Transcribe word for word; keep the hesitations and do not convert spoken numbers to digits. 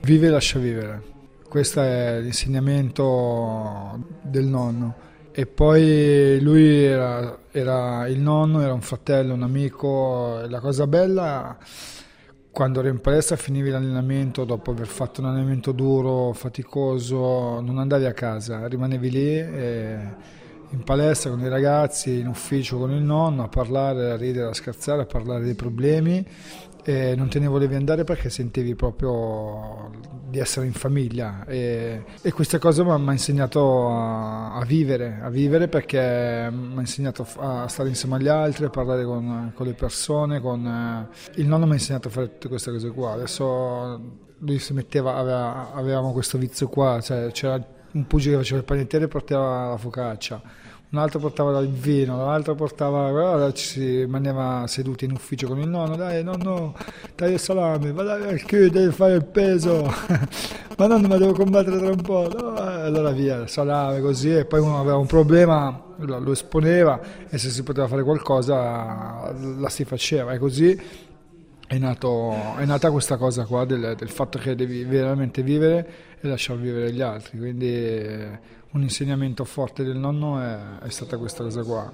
Vive e lascia vivere, questo è l'insegnamento del nonno. E poi lui era, era il nonno, era un fratello, un amico. E la cosa bella, quando ero in palestra finivi l'allenamento, dopo aver fatto un allenamento duro, faticoso, non andavi a casa, rimanevi lì e in palestra con i ragazzi, in ufficio con il nonno, a parlare, a ridere, a scherzare, a parlare dei problemi. E non te ne volevi andare perché sentivi proprio di essere in famiglia, e, e questa cosa mi ha insegnato a, a vivere, a vivere perché mi ha insegnato a stare insieme agli altri, a parlare con, con le persone, con, il nonno mi ha insegnato a fare tutte queste cose qua. Adesso lui si metteva, aveva, avevamo questo vizio qua, cioè c'era un pugile che faceva il panettiere e portava la focaccia, un altro portava il vino, l'altro portava, allora ci si rimaneva seduti in ufficio con il nonno, dai nonno, dai il salame, va dai al chiuso, devi fare il peso, ma nonno, ma devo combattere tra un po', no? Allora via, il salame così, e poi uno aveva un problema, lo esponeva e se si poteva fare qualcosa la si faceva, e così è, nato, è nata questa cosa qua del, del fatto che devi veramente vivere e lasciar vivere gli altri, quindi un insegnamento forte del nonno è, è stata questa cosa qua.